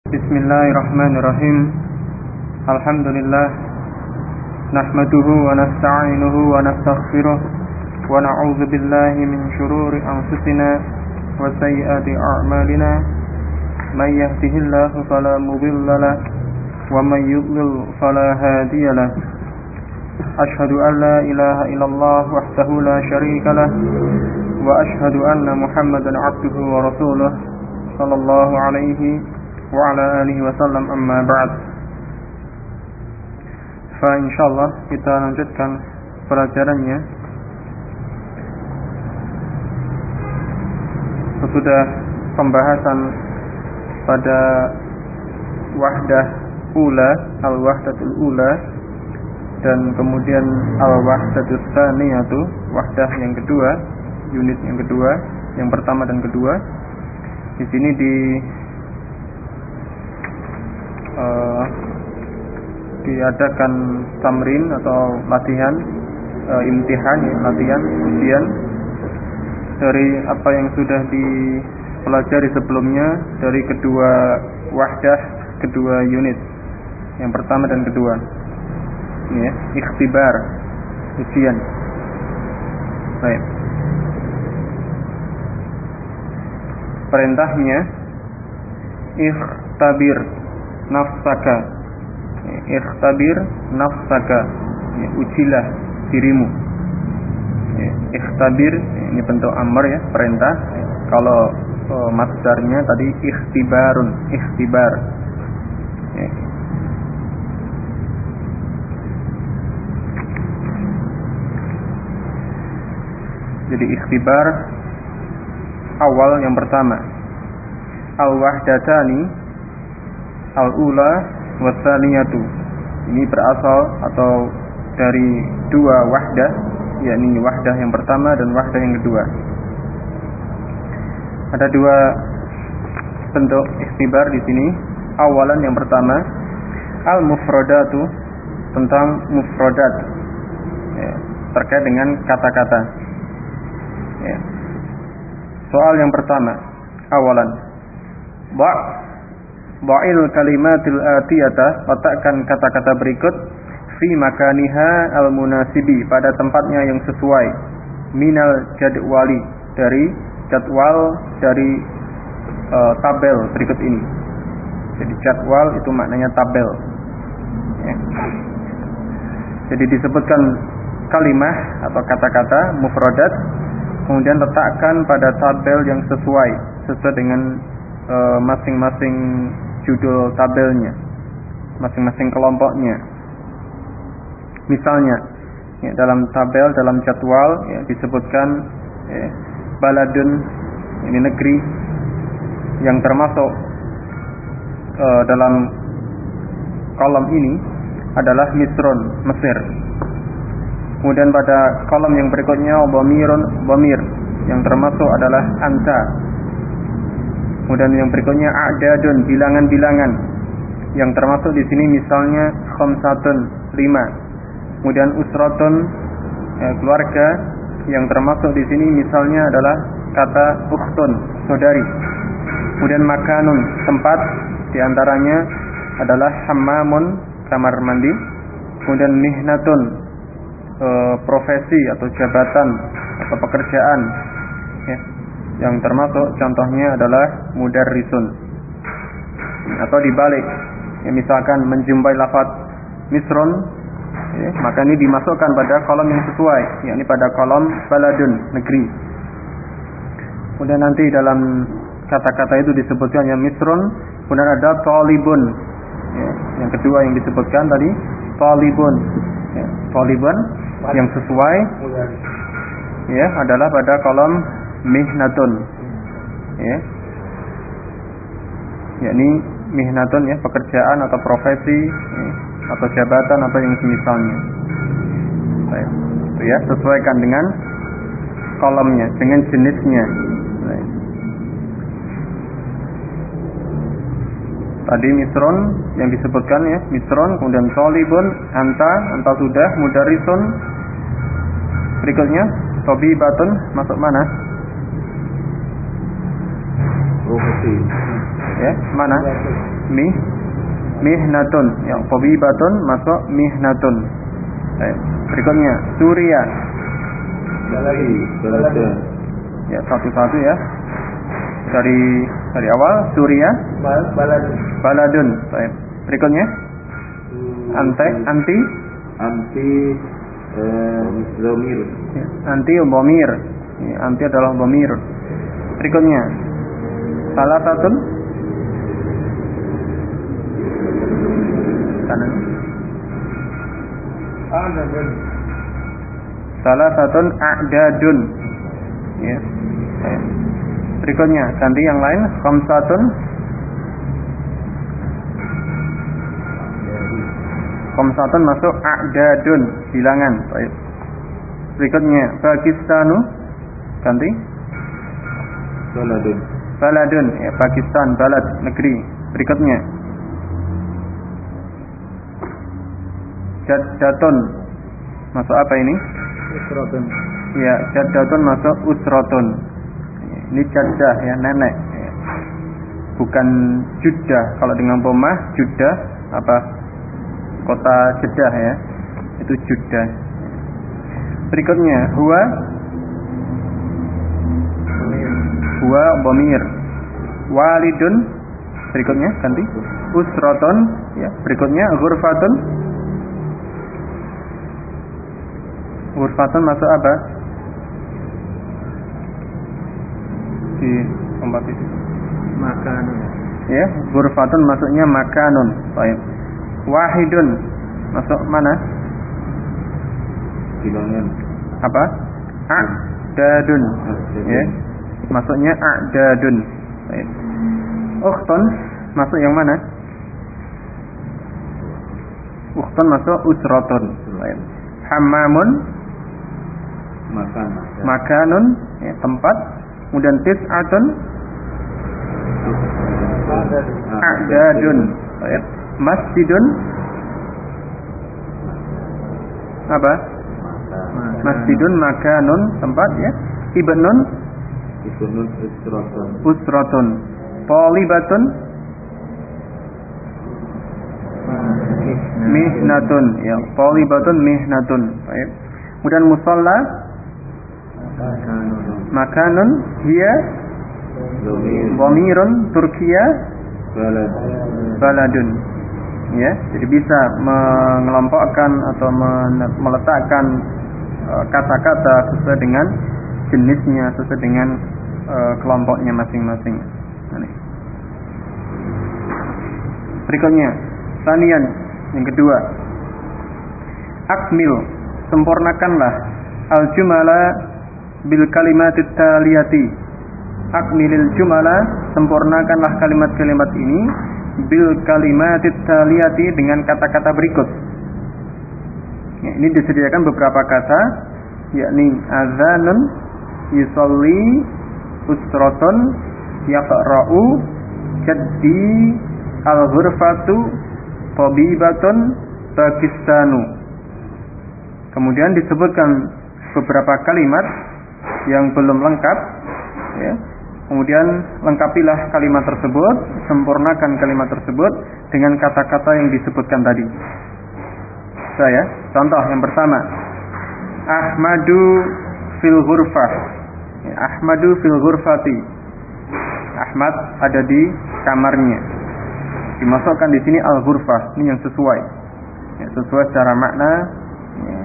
Bismillahirrahmanirrahim. Alhamdulillah. Nahmaduhu wa nasta'inuhu wa nastaghfiruh wa na'udzu billahi min shururi anfusina wa sayyiati a'malina. May yahdihillahu fala mudilla lahu wa may yudlil fala hadiya lahu. Ashhadu an la ilaha illallah wahdahu la syarika lahu wa ashhadu anna Muhammadan 'abduhu wa rasuluh sallallahu alaihi wa ala alihi wasallam, amma ba'd. Fa insyaallah kita lanjutkan pelajarannya. Sesudah pembahasan pada wahdah ula, al-wahdatul ula, dan kemudian al-wahdatus tsaniyatu, wahdah yang kedua, unit yang kedua, yang pertama dan kedua. Di sini diadakan tamrin atau latihan, imtihan, latihan ujian dari apa yang sudah dipelajari sebelumnya dari kedua wahdah, kedua unit, yang pertama dan kedua. Ini ya, ikhtibar, ujian. Baik. Perintahnya ikhtabir nafsaka, ikhtabir nafsaka, ujilah dirimu. Ikhtabir ini bentuk amr ya, perintah. Kalau masdarnya tadi ikhtibarun, ikhtibar. Jadi ikhtibar awal yang pertama, al-wahdatani al-ula was-tsaniyatu. Ini berasal atau dari dua wahdah, yakni wahdah yang pertama dan wahdah yang kedua. Ada dua bentuk ikhtibar di sini. Awalan yang pertama, al-mufradatu, tentang mufradat, terkait dengan kata-kata. Soal yang pertama, awalan, Ba'il kalimatil atiyata, letakkan kata-kata berikut fi makaniha al-munasibi, pada tempatnya yang sesuai, minal jadwali, dari jadwal, dari tabel berikut ini. Jadi jadwal itu maknanya tabel. Jadi disebutkan kalimah atau kata-kata mufradat, kemudian letakkan pada tabel yang sesuai dengan masing-masing judul tabelnya, masing-masing kelompoknya. Misalnya dalam tabel, dalam jadwal disebutkan baladun, ini negeri, yang termasuk dalam kolom ini adalah Misrun, Mesir. Kemudian pada kolom yang berikutnya Dhamir, yang termasuk adalah anta. Kemudian yang berikutnya a'dadun, bilangan-bilangan, yang termasuk di sini misalnya khamsatun, 5. Kemudian usratun, keluarga, yang termasuk di sini misalnya adalah kata ukhtun, saudari. Kemudian makanun, tempat, diantaranya adalah hammamun, kamar mandi. Kemudian mihnatun, profesi atau jabatan atau pekerjaan, yang termasuk contohnya adalah mudarrisun. Atau dibalik, misalkan menjumpai lafaz misrun, maka ini dimasukkan pada kolom yang sesuai, yakni pada kolom baladun, negeri. Kemudian nanti dalam kata-kata itu disebutkan yang misrun, kemudian ada talibun, yang kedua yang disebutkan tadi, talibun, talibun yang sesuai adalah pada kolom mihnatun, yakni mihnatun, pekerjaan atau profesi, atau jabatan atau yang semisalnya. Baik, itu sesuaikan dengan kolomnya, dengan jenisnya. Baik. Tadi misrun yang disebutkan misrun, kemudian talibun, anta sudah, mudarrisun. Berikutnya tabibatun, masuk mana? Profesi. Mana? Mihnatun. Yang tabibatun masuk mihnatun. Baik. Berikutnya Suria. Baladun. Ya, satu-satu ya. Dari awal Suria. Baladun. Baik. Berikutnya anti Dhamir. ya, anti dhamir. Ya, anti adalah dhamir. Berikutnya salasatun kanan. Salasatun a'dadun. Ya. Baik. Berikutnya ganti yang lain. Khamsatun masuk a'dadun, bilangan. Baik. Berikutnya Pakistanu ganti Baladun, ya, Pakistan, balad, negeri. Berikutnya Jaddatun masuk apa ini? Usratun. Ya, Jaddatun masuk usratun. Ini Jaddah ya, nenek ya. Bukan Jeddah. Kalau dengan pomah Jeddah apa? Kota Jeddah ya. Itu Jeddah. Berikutnya huwa dhamir. Walidun. Berikutnya ganti usratun ya. Berikutnya ghurfatun. Ghurfatun masuk apa? Di tempat itu. Makanun. Ya, ghurfatun masuknya makanun. Baik. Wahidun masuk mana? Bilangan. Apa? A'dadun. Ya. Masuknya a'dadun. Baik. Ukhtun masuk yang mana? Ukhtun masuk usratun. Baik. Hammamun makanun ya, tempat. Kemudian tis'atun a'dadun. Baik. Masjidun apa? Masjidun makanun, tempat ya. Ibnun usratun. Talibatun mihnatun ya. Talibatun mihnatun. Baik. Kemudian musalla makanun hiya dhamirun Turkiya baladun. Ya, jadi bisa mengelompokkan atau meletakkan kata-kata sesuai dengan jenisnya, sesuai dengan kelompoknya masing-masing. Berikutnya, sanian yang kedua, akmil, sempurnakanlah al-jumala bil kalimatit taliyati. Akmilil jumala, sempurnakanlah kalimat-kalimat ini bil kalimatit taliyati, dengan kata-kata berikut. Ya, ini disediakan beberapa kata, yakni azanun, yusolli, usratun, yaqra'u, jaddi, al-ghurfatu, tabibatun, Pakistanu. Kemudian disebutkan beberapa kalimat yang belum lengkap ya. Kemudian lengkapilah kalimat tersebut, sempurnakan kalimat tersebut dengan kata-kata yang disebutkan tadi. Saya contoh yang pertama, Ahmadu fil ghurfah. Ya, Ahmadu fil ghurfati. Ahmad ada di kamarnya. Dimasukkan di sini al-ghurfah, ini yang sesuai. Ya, sesuai secara makna. Ya.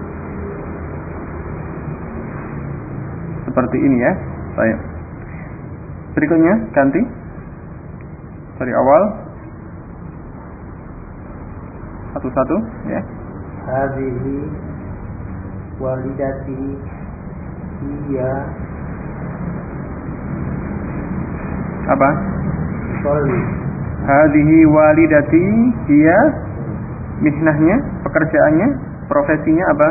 Seperti ini ya. Baik. Berikutnya ganti dari awal satu-satu ya. Hadhihi walidati hiya apa? Sholli. Hadhihi walidati hiya, mihnahnya, pekerjaannya, profesinya apa?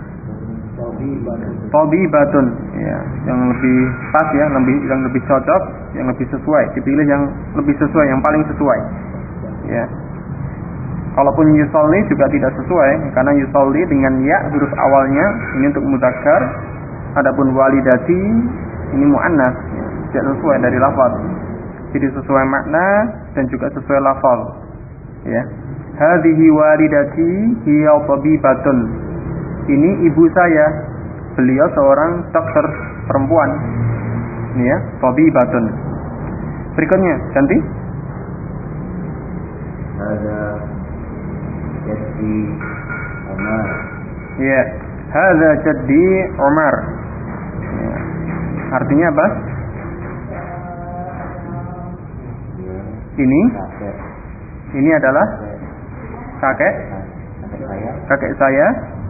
Tabibatun ya, yang lebih pas ya, yang lebih cocok, yang lebih sesuai, dipilih yang lebih sesuai, yang paling sesuai ya. Kalaupun yusolli juga tidak sesuai, karena yusolli dengan ya huruf awalnya ini untuk mudzakkar, adapun walidati ini muannas ya, tidak sesuai dari lafaz. Jadi sesuai makna dan juga sesuai lafal. Ya. Hadhihi walidati hiya tabibatun. Ini ibu saya. Beliau seorang dokter perempuan. Ini ya, tabibatun. Berikutnya, ganti. Ada jaddi Umar. Ya, hadza jaddi Umar. Ya. Artinya apa? Ini adalah kakek saya,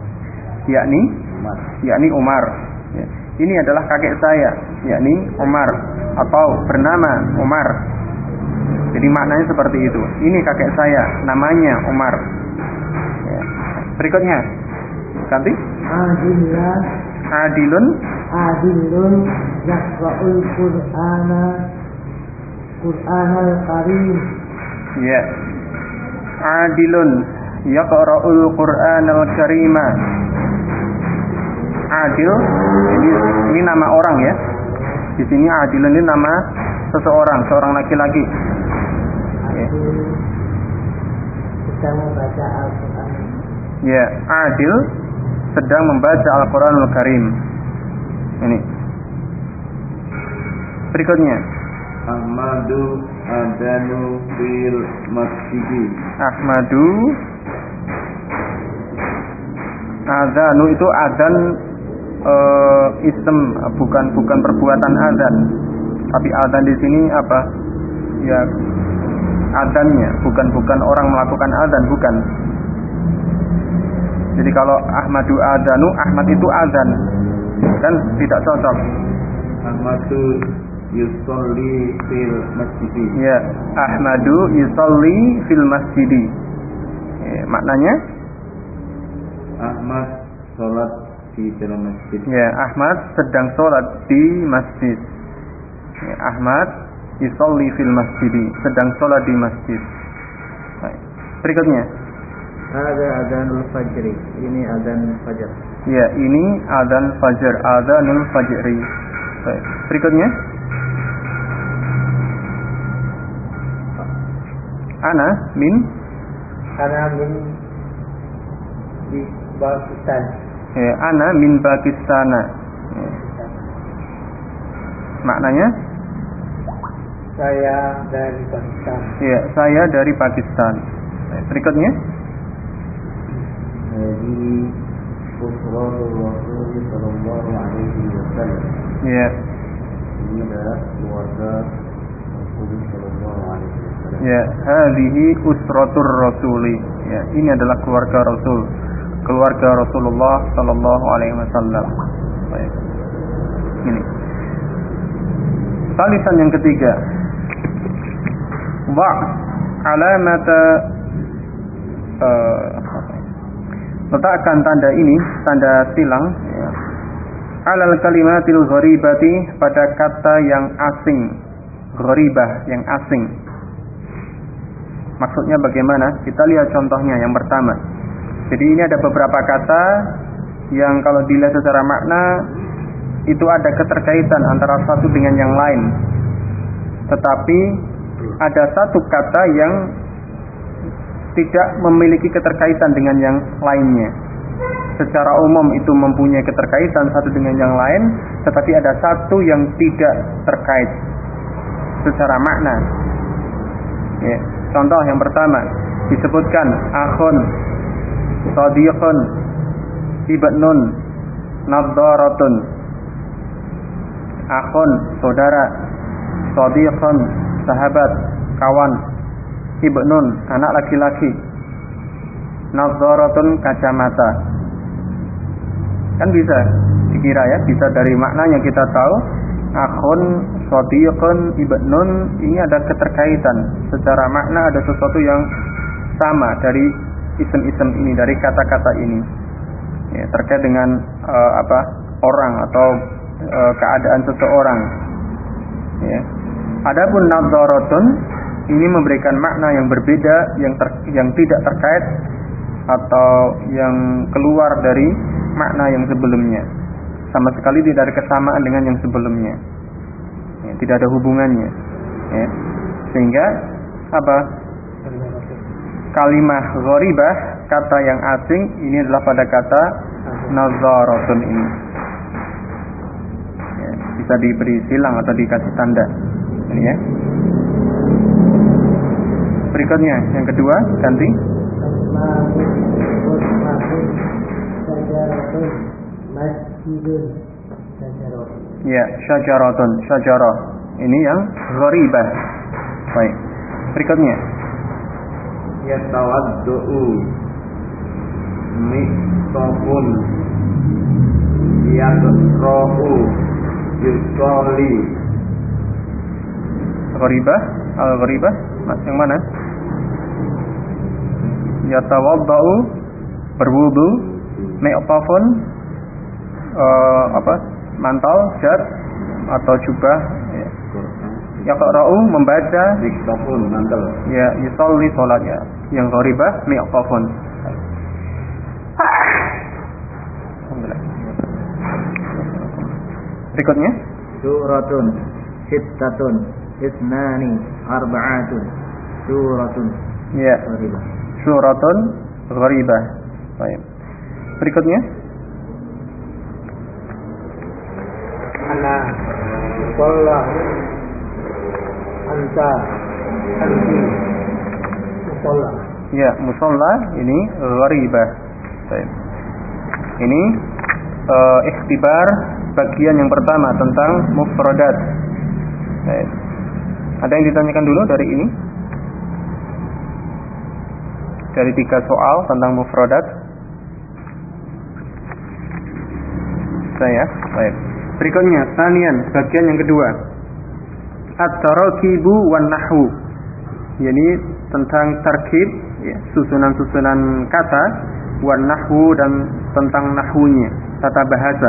yakni Umar. Ya. Ini adalah kakek saya, yakni Umar, atau bernama Umar. Jadi maknanya seperti itu. Ini kakek saya, namanya Umar. Ya. Berikutnya, ganti. Adilun yaqra'ul Qur'anal Karim. Ya. Adilun yaqra'ul Qur'anal Karima. Adil ini nama orang ya. Di sini Adilun ini nama seorang laki-laki. Ya. Sedang membaca Al-Qur'an. Ya, Adil sedang membaca Al-Qur'anul Karim. Ini. Berikutnya. Ahmadu adanu fil masjidi. Ahmadu adanu itu adzan ism, bukan perbuatan adzan. Tapi adzan di sini apa? Ya, adzannya, bukan orang melakukan adzan, bukan. Jadi kalau Ahmadu adanu, Ahmad itu adzan, kan tidak cocok. Ahmadu yusolli fil masjidi. Ya, Ahmadu yusolli fil masjidi. Ya, maknanya Ahmad sholat di dalam masjid. Ya, Ahmad sedang sholat di masjid. Ya, Ahmad yusolli fil masjidi, sedang sholat di masjid. Baik. Berikutnya. Ada adzanul fajri. Ini adzan fajar. Ya, ini adzan fajar, adzanul fajri. Baik. Berikutnya. Ana min di Pakistan. Ya, ana min Pakistan. Ya. Maknanya? Saya dari Pakistan. Ya, saya dari Pakistan. Berikutnya? Dari Rasulullah sallallahu alaihi wasallam. Ya. Ini adalah keluarga Rasulullah sallallahu alaihi wasallam. Ya, hadhihi usratur rasuli. Ya, ini adalah keluarga Rasul. Keluarga Rasulullah sallallahu alaihi wasallam. Baik. Ini. Salisan yang ketiga. Wa' alamata letakkan tanda ini, tanda silang ya. Alal kalimatil gharibati, pada kata yang asing. Gharibah, yang asing. Maksudnya bagaimana? Kita lihat contohnya yang pertama. Jadi ini ada beberapa kata yang kalau dilihat secara makna itu ada keterkaitan antara satu dengan yang lain. Tetapi ada satu kata yang tidak memiliki keterkaitan dengan yang lainnya. Secara umum itu mempunyai keterkaitan satu dengan yang lain, tetapi ada satu yang tidak terkait secara makna. Ya. Contoh yang pertama disebutkan akhun, sadiqun, ibnun, nadharatun. Akhun, saudara, sadiqun, sahabat, kawan, ibnun, anak laki-laki, nadharatun, kacamata. Kan bisa dikira ya, bisa dari maknanya kita tahu akhun, sadiqun, ibnun, ini ada keterkaitan secara makna, ada sesuatu yang sama dari isim-isim ini, dari kata-kata ini ya, terkait dengan orang atau keadaan seseorang ya. Adapun nadharatun ini memberikan makna yang berbeda, yang tidak terkait atau yang keluar dari makna yang sebelumnya, sama sekali tidak ada kesamaan dengan yang sebelumnya ya, tidak ada hubungannya ya. Sehingga apa? Kalimah gharibah, kata yang asing, ini adalah pada kata nadzaratun ini. Ya, bisa diberi silang atau dikasih tanda. Ini ya. Berikutnya yang kedua, ganti. Ya, syajaratun, syajarah. Ini yang gharibah. Baik. Berikutnya. Yatawaddu'u miqtafun yaqra'u yusolli. Gharibah, al-gharibah, yang mana? Yatawadda'u, berwudu, miqtafun, mantel, jas atau jubah, ya. Yaqra'u, membaca, Miqtafun, mantel. Ya, yusolli, sholat ya. Yang gharibah, miqtafun. Alhamdulillah. Berikutnya. Suratun, sittatun, isnani, arba'atun. Suratun. Ya. Gharibah. Suratun gharibah. Baik. Berikutnya. Ana musalla anta anti musalla. Ya, musalla ini gharibah. Baik. Ini ikhtibar bagian yang pertama tentang mufradat. Baik. Ada yang ditanyakan dulu dari ini? Dari 3 soal tentang mufradat. Saya, baik. Berikutnya, sanian, bagian yang kedua. At-tarakibu wan nahwu. Yani tentang tarkib, ya, susunan-susunan kata, wan nahwu, dan tentang nahwunya, tata bahasa.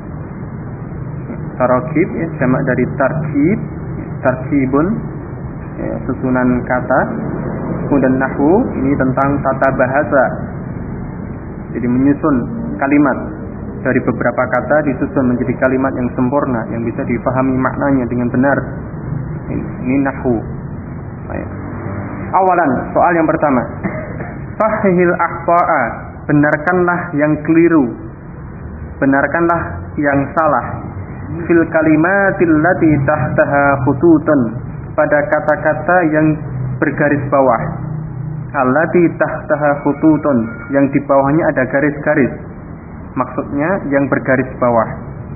Tarakib, ya, jamak dari tarkib, tarkibun, ya, susunan kata. Kemudian nahwu, ini tentang tata bahasa. Jadi menyusun kalimat dari beberapa kata disusun menjadi kalimat yang sempurna, yang bisa difahami maknanya dengan benar. Ini nahwu. Baik. Awalan, soal yang pertama. Sahihil akhta'a, benarkanlah yang keliru, benarkanlah yang salah. Fil kalimatil lati tahtaha khututun, pada kata-kata yang bergaris bawah. Allati tahtaha khututun, yang di bawahnya ada garis-garis. Maksudnya yang bergaris bawah.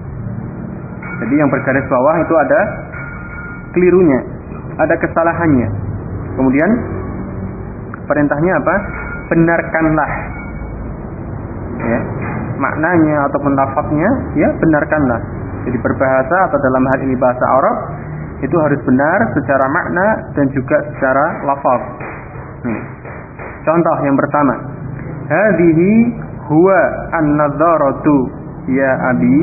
Jadi yang bergaris bawah itu ada kelirunya, ada kesalahannya. Kemudian perintahnya apa? Benarkanlah. Ya, maknanya ataupun lafadznya, ya benarkanlah. Jadi berbahasa atau dalam hal ini bahasa Arab itu harus benar secara makna dan juga secara lafaz. Contoh yang pertama, hadhihi huwa an-nadharatu ya abi.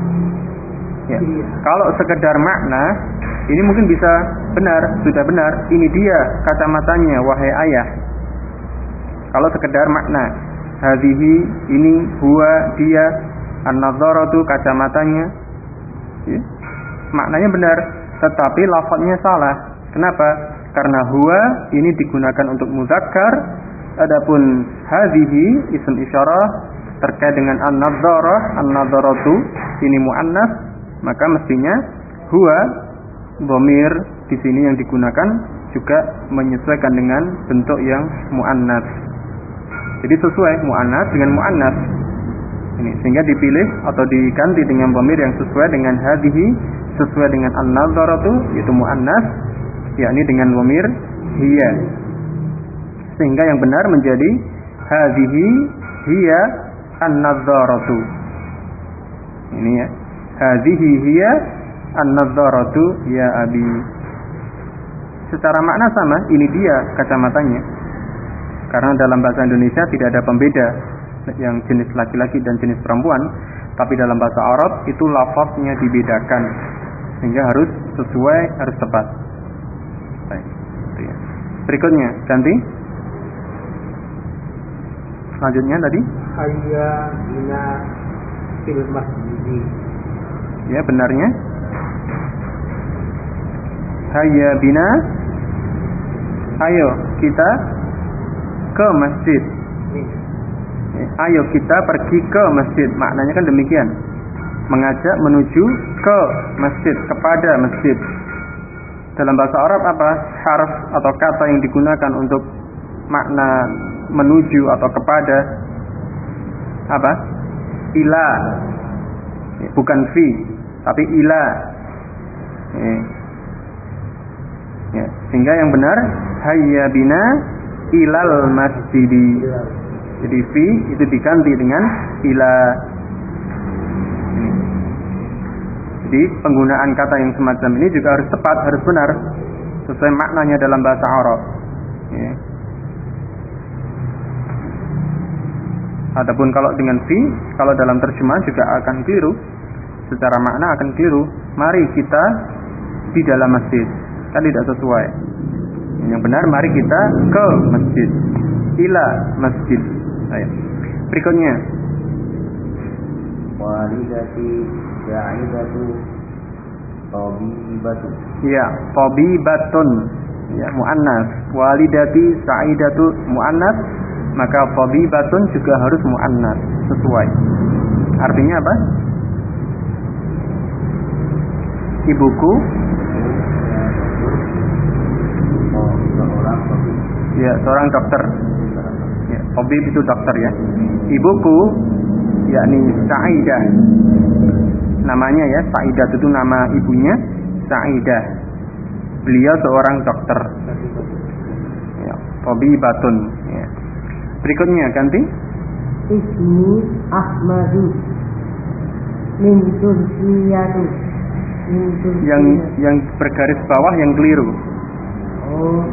Ya. Kalau sekedar makna, ini mungkin bisa benar, sudah benar, ini dia kacamatanya wahai ayah. Kalau sekedar makna, hadhihi, ini, huwa, dia, an-nadharatu, kacamatanya, ya. Maknanya benar, tetapi lafadznya salah. Kenapa? Karena huwa ini digunakan untuk muzakkar, adapun hadhihi isim isyarah terkait dengan an-nadharatu ini muannas, maka mestinya huwa dhamir di sini yang digunakan juga menyesuaikan dengan bentuk yang muannas. Jadi sesuai muannas dengan muannas. Ini sehingga dipilih atau diganti dengan dhamir yang sesuai dengan hadhihi, sesuai dengan an-nadharatu yaitu muannas, yakni dengan dhamir hiya. Sehingga yang benar menjadi hadhihi hiya an-nadharatu. Ini ya. Hadhihi hiya an-nadharatu ya abi. Secara makna sama, ini dia kacamatanya. Karena dalam bahasa Indonesia tidak ada pembeda yang jenis laki-laki dan jenis perempuan, tapi dalam bahasa Arab itu lafaznya dibedakan. Sehingga harus sesuai, harus tepat. Baik. Berikutnya, ganti. Selanjutnya tadi Hayya bina fil masjid. Ya, benarnya hayya bina Ayo kita ke masjid. Ayo kita pergi ke masjid. Maknanya kan demikian. Mengajak menuju ke masjid, kepada masjid. Dalam bahasa Arab apa? Harf atau kata yang digunakan untuk makna menuju atau kepada apa? Ila. Bukan fi, tapi ila. Ya, sehingga yang benar hayya bina ilal masjidi. Jadi fi itu diganti dengan ila. Jadi penggunaan kata yang semacam ini juga harus tepat, harus benar sesuai maknanya dalam bahasa Arab. Ya. Adapun kalau dengan fi, kalau dalam terjemahan juga akan keliru. Secara makna akan keliru. Mari kita di dalam masjid. Kan tidak sesuai. Yang benar mari kita ke masjid. Ila masjid. Ayo. Berikutnya. Walidati sa'idatu tabibatu. Ya, tabibatun. Ya, muannas. Walidati sa'idatu muannas, maka tabibatun juga harus muannas, sesuai. Artinya apa? Ibuku seorang dokter. Ya, tabib itu dokter ya. Ibuku yakni Sa'idah. Namanya ya, Sa'idah itu nama ibunya, Sa'idah. Beliau seorang dokter. Ya, tabibatun ya. Berikutnya ganti. Ismi Ahmadu min Turkiyatu. Yang bergaris bawah yang keliru. Oh.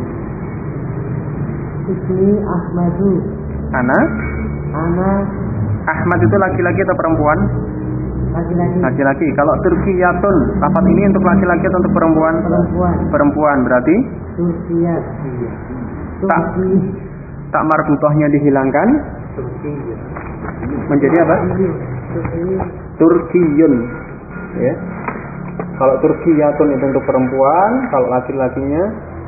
Ismi Ahmadu. Ana Ahmad itu laki-laki atau perempuan? Laki-laki. Kalau Turkiyatun, lafaz ini untuk laki-laki atau untuk perempuan? Perempuan berarti Turkiyat. Tak marbutohnya dihilangkan. Menjadi apa? Turkiyun. Ya. Kalau Turkiyatun itu untuk perempuan, kalau laki-lakinya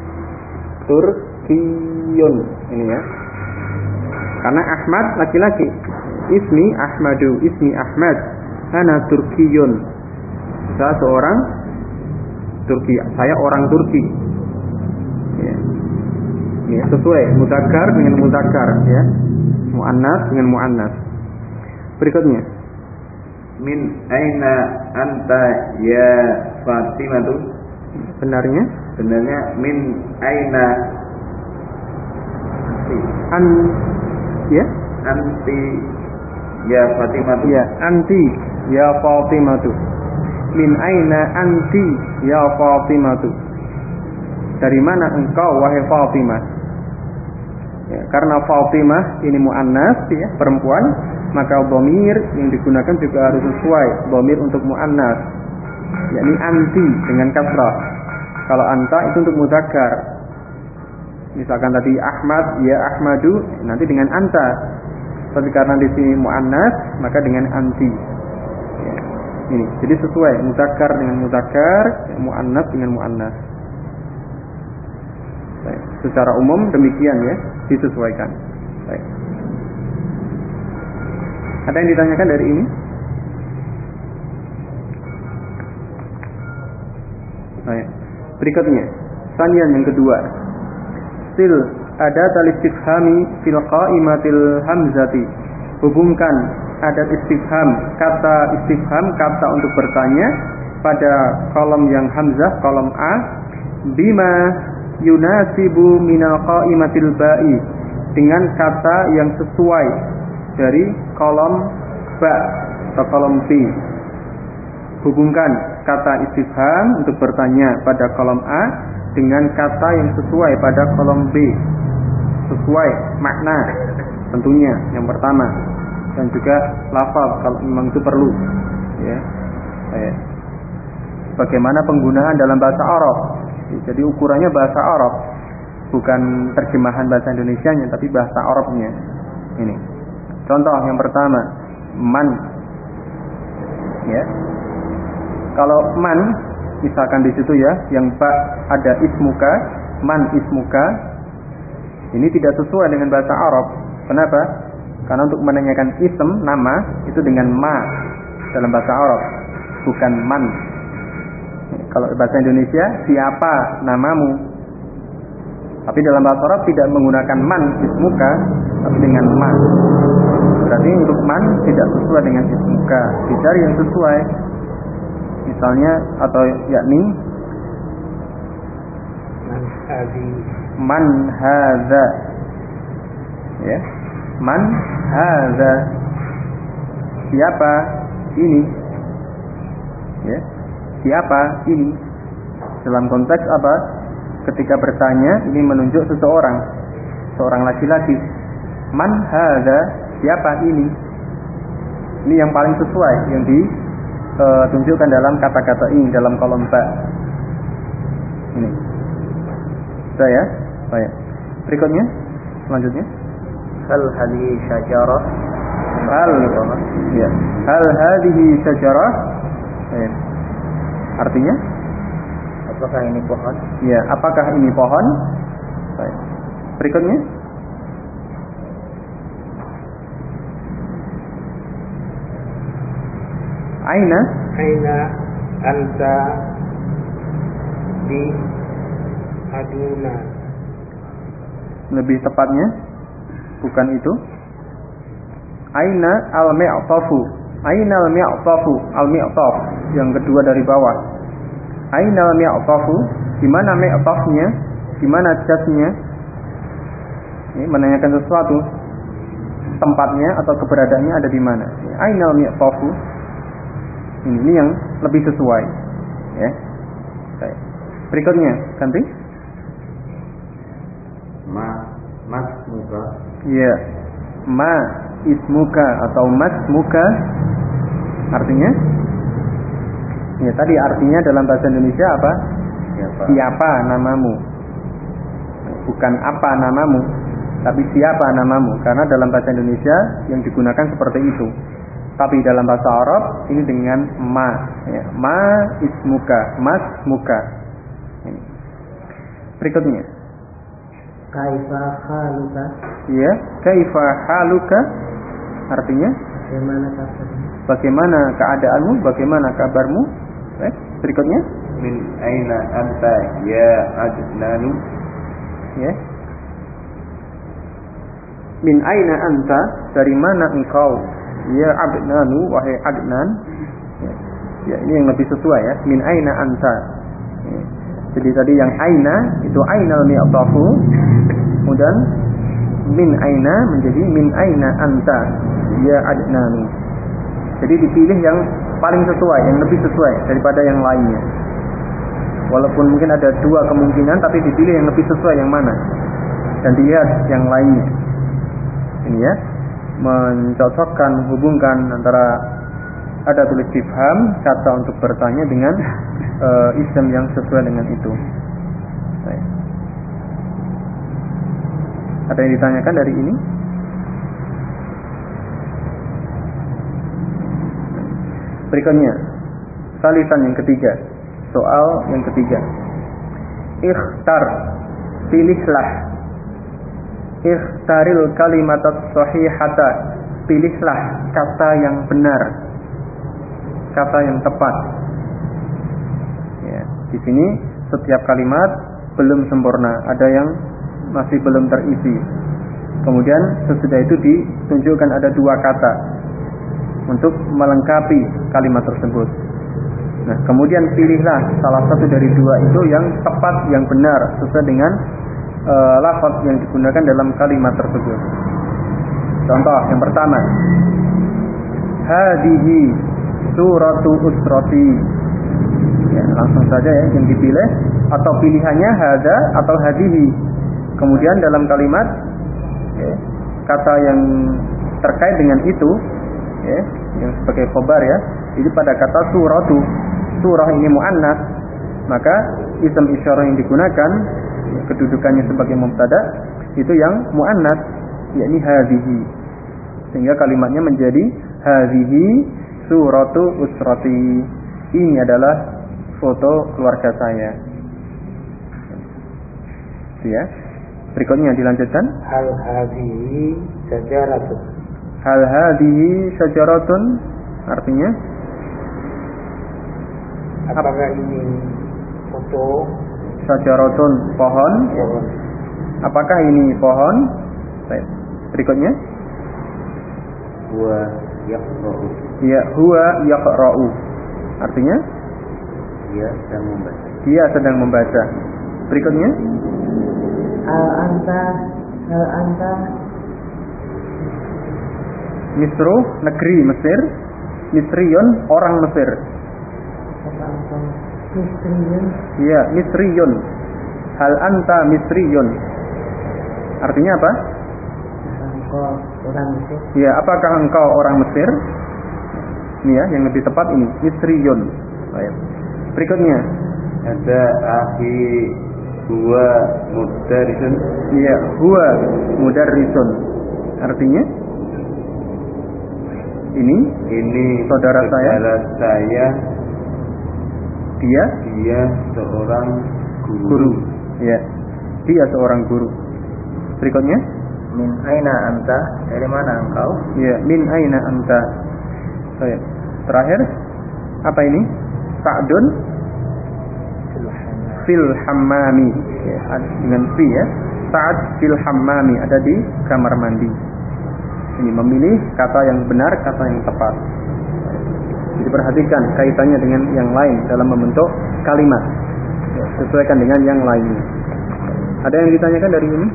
Turkiyun. Ini ya. Karena Ahmad laki-laki. Ismi Ahmadu, ismi Ahmad. Ana Turkiyun. Saya seorang Turki. Saya orang Turki. Ya. Ya, sesuai mudzakkar dengan mudzakkar ya. Muannas dengan muannas. Berikutnya. Min aina anta ya Fatimatu. Benarnya min aina ya? Anti ya Fatimatu. Ya, anti ya Fatimatu. Min aina anti ya Fatimatu. Dari mana engkau wahai Fatimah? Ya, karena Fatimah ini muannas ya, perempuan, maka dhamir yang digunakan juga harus sesuai, dhamir untuk muannas, yakni anti dengan kasrah. Kalau anta itu untuk mudzakkar. Misalkan tadi Ahmad ya Ahmadu, nanti dengan anta. Tapi karena di sini muannas, maka dengan anti. Ya. Ini, jadi sesuai mudzakkar dengan mudzakkar, muannas dengan muannas. Baik. Secara umum demikian ya, disesuaikan. Baik. Ada yang ditanyakan dari ini? Baik. Berikutnya, sanian yang kedua. Sil adat al-istifhami fil qaimatil hamzati. Hubungkan adat istifham, kata istifham, kata untuk bertanya pada kolom yang hamzah, kolom A, bima yunasibu minal qaimatil ba'i, dengan kata yang sesuai dari kolom ba atau kolom B. Hubungkan kata istifham untuk bertanya pada kolom A dengan kata yang sesuai pada kolom B. Sesuai makna tentunya yang pertama, dan juga lafaz kalau memang itu perlu ya. Bagaimana penggunaan dalam bahasa Arab. Jadi ukurannya bahasa Arab, bukan terjemahan bahasa Indonesianya, tapi bahasa Arabnya. Ini contoh yang pertama, man ya. Kalau man misalkan di situ ya, yang ba ada ismuka, man ismuka, Ini tidak sesuai dengan bahasa Arab. Kenapa? Karena untuk menanyakan ism, nama, itu dengan ma dalam bahasa Arab, bukan man. Kalau bahasa Indonesia, siapa namamu? Tapi dalam bahasa Arab tidak menggunakan man, ismuka, tapi dengan ma. Berarti untuk man tidak sesuai dengan ismuka. Dicari yang sesuai. Misalnya, atau yakni man hadza. Ya. Man hadza. Siapa ini? Ya. Siapa ini? Dalam konteks apa? Ketika bertanya, ini menunjuk seseorang, seorang laki-laki. Man hadza, siapa ini? Ini yang paling sesuai, yang ditunjukkan dalam kata-kata ini, dalam kolom ba. Ini. Saya, baik. Berikutnya, selanjutnya. Hal hadhihi syajarah? Hal hadhihi syajarah? Artinya? Apakah ini pohon? Ya, apakah ini pohon? Baik. Berikutnya. Aina anta di aduna. Lebih tepatnya bukan itu. Aina al-mi'tafu. Aina al-mi'tafu. Al-mi'taf yang kedua dari bawah. Aina al-mi'tafu, di mana mi'tafnya? Di mana jasnya? Ini menanyakan sesuatu. Tempatnya atau keberadaannya ada di mana? Aina al-mi'tafu. Ini yang lebih sesuai. Ya. Baik. Berikutnya, ganti. Masmuka. Ya. Ma ismuka atau masmuka artinya? Ya, tadi artinya dalam bahasa Indonesia apa? Siapa namamu? Bukan apa namamu, tapi siapa namamu. Karena dalam bahasa Indonesia yang digunakan seperti itu. Tapi dalam bahasa Arab ini dengan ma. Ya. Ma ismuka, masmuka. Ini. Berikutnya. Kaifa haluka? Ya, kaifa haluka artinya? Bagaimana kabarmu? Bagaimana keadaanmu? Bagaimana kabarmu? Berikutnya. Min aina anta ya adnanu? Ya. Min aina anta, dari mana engkau? Ya adnanu, wahai Adnan. Ya, ini yang lebih sesuai ya. Min aina anta. Ya. Jadi tadi yang aina itu ainal mi'tafu. Kemudian min aina menjadi min aina anta ya adnanu. Jadi dipilih yang paling sesuai, yang lebih sesuai daripada yang lainnya. Walaupun mungkin ada dua kemungkinan, tapi dipilih yang lebih sesuai yang mana. Dan dilihat yang lainnya. Ini ya, mencocokkan, menghubungkan antara ada tulis istifham, kata untuk bertanya dengan isim yang sesuai dengan itu. Baik. Ada yang ditanyakan dari ini? Berikutnya, salisan yang ketiga. Soal yang ketiga. Ikhtar, pilihlah. Ikhtaril kalimatat sahihata, pilihlah kata yang benar, kata yang tepat. Ya, di sini setiap kalimat belum sempurna, ada yang masih belum terisi. Kemudian sesudah itu ditunjukkan ada dua kata untuk melengkapi kalimat tersebut. Nah, kemudian pilihlah salah satu dari dua itu yang tepat, yang benar sesuai dengan lafaz yang digunakan dalam kalimat tersebut. Contoh yang pertama, hadihi suratu usrati. Ya, langsung saja ya yang dipilih, atau pilihannya hada atau hadihi. Kemudian dalam kalimat ya, kata yang terkait dengan itu ya, yang sebagai khobar ya, itu pada kata suratu. Surah ini muannas, maka isim isyarah yang digunakan ya, kedudukannya sebagai mubtada itu yang muannas, yakni hadhihi. Sehingga kalimatnya menjadi hadhihi suratu usrati. Ini adalah foto keluarga saya. Itu ya. Berikutnya dilanjutkan. Hal hadhihi syajaratun. Hal hadhihi syajaratun artinya apakah ini foto? Syajaratun pohon. Apakah ini pohon? Baik. Berikutnya. Huwa yaqra'u. Ya, huwa yaqra'u. Artinya Dia sedang membaca. dia sedang membaca. Berikutnya. Hal anta Misru, negeri Mesir. Misriyun, orang Mesir. apa engkau misriyun? Iya, Misriyun. Hal anta Misriyun. Artinya apa? Engkau orang Mesir. Ya, apakah engkau orang Mesir? Ini ya, yang lebih tepat ini, Misriyun. Baik. Berikutnya. Ada akhi huwa mudarrisun. Iya, huwa mudarrisun. Artinya ini saudara saya. Dia seorang guru. Ya. Dia seorang guru. Berikutnya. Min aina anta? Dari mana engkau? Ya, min aina anta. Baik. Terakhir apa ini? Sa'dun fil hammami. Ya, dengan fi ya. Sa'ad fil hammami, ada di kamar mandi. Ini memilih kata yang benar, kata yang tepat. Jadi perhatikan kaitannya dengan yang lain dalam membentuk kalimat. Ya, sesuaikan dengan yang lainnya. Ada yang ditanyakan dari ini?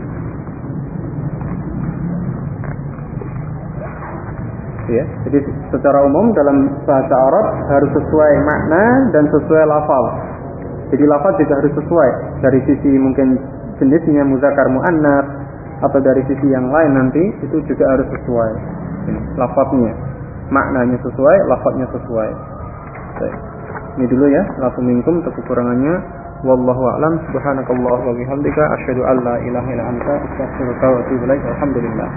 Ya, jadi secara umum dalam bahasa Arab harus sesuai makna dan sesuai lafal. Jadi lafal juga harus sesuai dari sisi mungkin jenisnya muzakkar muannats atau dari sisi yang lain nanti itu juga harus sesuai. Ini lafaznya, maknanya sesuai, lafaznya sesuai. Baik. Ini dulu ya, lafu minkum untuk kekurangannya. Wallahu a'lam. Subhanakallah wa bihamdika asyhadu an la ilaha illa anta astaghfiruka wa atubu ilaik. Alhamdulillah.